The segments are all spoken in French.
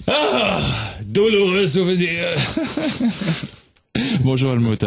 Ah, douloureux souvenir. Bonjour Helmut.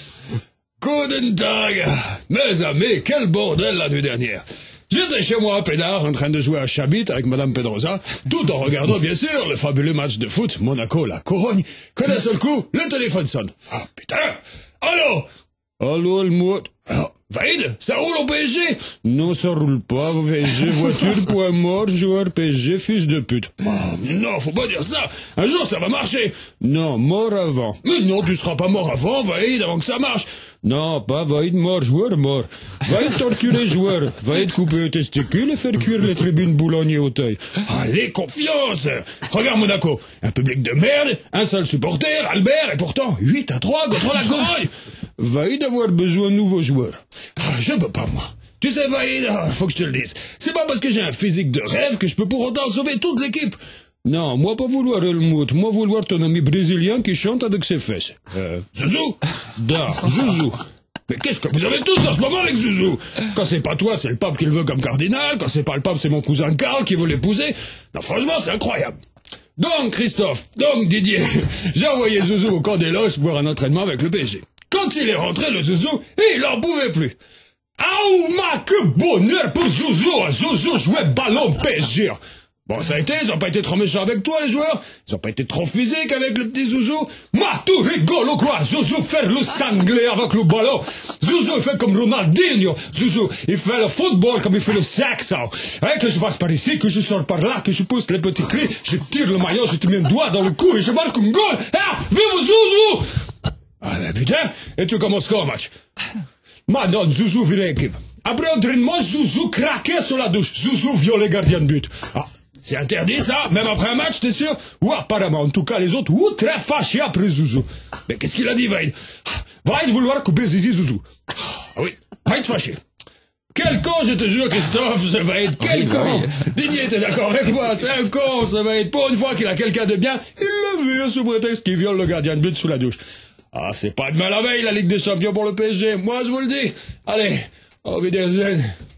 Guten Tag. Mes amis, quel bordel la nuit dernière. J'étais chez moi à Pénard en train de jouer à Chabit avec Madame Pedrosa, tout en regardant bien sûr le fabuleux match de foot Monaco-La Corogne, que d'un seul coup, le téléphone sonne. Ah putain. Allô? Allô Helmut? Vaïd, ça roule au PSG? Non, ça roule pas, PSG, voiture, point mort, joueur PSG, fils de pute. Oh, non, faut pas dire ça. Un jour, ça va marcher. Non, mort avant. Mais non, tu seras pas mort avant, Vaïd, avant que ça marche. Non, pas Vaïd mort, joueur mort. Vaïd torturer joueur. Vaïd couper les testicules et faire cuire les tribunes Boulogne et Auteuil. Allez, confiance. Regarde Monaco. Un public de merde, un seul supporter, Albert, et pourtant 8-3 contre la Corogne. Vaïd avoir besoin de nouveaux joueurs. Je peux pas, moi. Tu sais, Vaïd, faut que je te le dise. C'est pas parce que j'ai un physique de rêve que je peux pour autant sauver toute l'équipe. Non, moi pas vouloir Helmut, moi vouloir ton ami brésilien qui chante avec ses fesses. Zouzou? Da, Zouzou. Mais qu'est-ce que vous avez tous en ce moment avec Zouzou? Quand c'est pas toi, c'est le pape qui le veut comme cardinal. Quand c'est pas le pape, c'est mon cousin Karl qui veut l'épouser. Non, franchement, c'est incroyable. Donc, Christophe, donc Didier, j'ai envoyé Zouzou au camp des Losses pour un entraînement avec le PSG. Quand il est rentré, le Zouzou, il en pouvait plus. Ah, que bonheur pour Zouzou! Zouzou jouait ballon PSG. Bon, ça a été, ils ont pas été trop méchants avec toi, les joueurs. Ils ont pas été trop physiques avec le petit Zouzou. Moi, tout rigole ou quoi? Zouzou fait le sanglé avec le ballon. Zouzou, il fait comme Ronaldinho. Zouzou, il fait le football comme il fait le sexe. Que je passe par ici, que je sors par là, que je pousse les petits cris, je tire le maillot, je te mets un doigt dans le cou et je marque un goal. Ah, vive Zouzou! Ah, ben putain, et tu commences quoi, match? Madone, Zouzou virait équipe. Après entraînement, Zouzou craquait sur la douche. Zouzou violait gardien de but. Ah, c'est interdit ça, même après un match, t'es sûr? Ou apparemment, en tout cas les autres, ou très fâchés après Zouzou. Mais qu'est-ce qu'il a dit, Vaïd? Vaïd vouloir couper Zizi Zouzou. Ah oui, Vaïd fâché. Quel con, je te jure, Christophe, ça va être quel con. Didier, t'es d'accord avec moi? C'est un con, ça va être pour une fois qu'il a quelqu'un de bien, il le vire sous prétexte qu'il viole le gardien de but sous la douche. Ah, c'est pas demain la veille, la Ligue des Champions pour le PSG. Moi, je vous le dis. Allez, au Wiedersehen.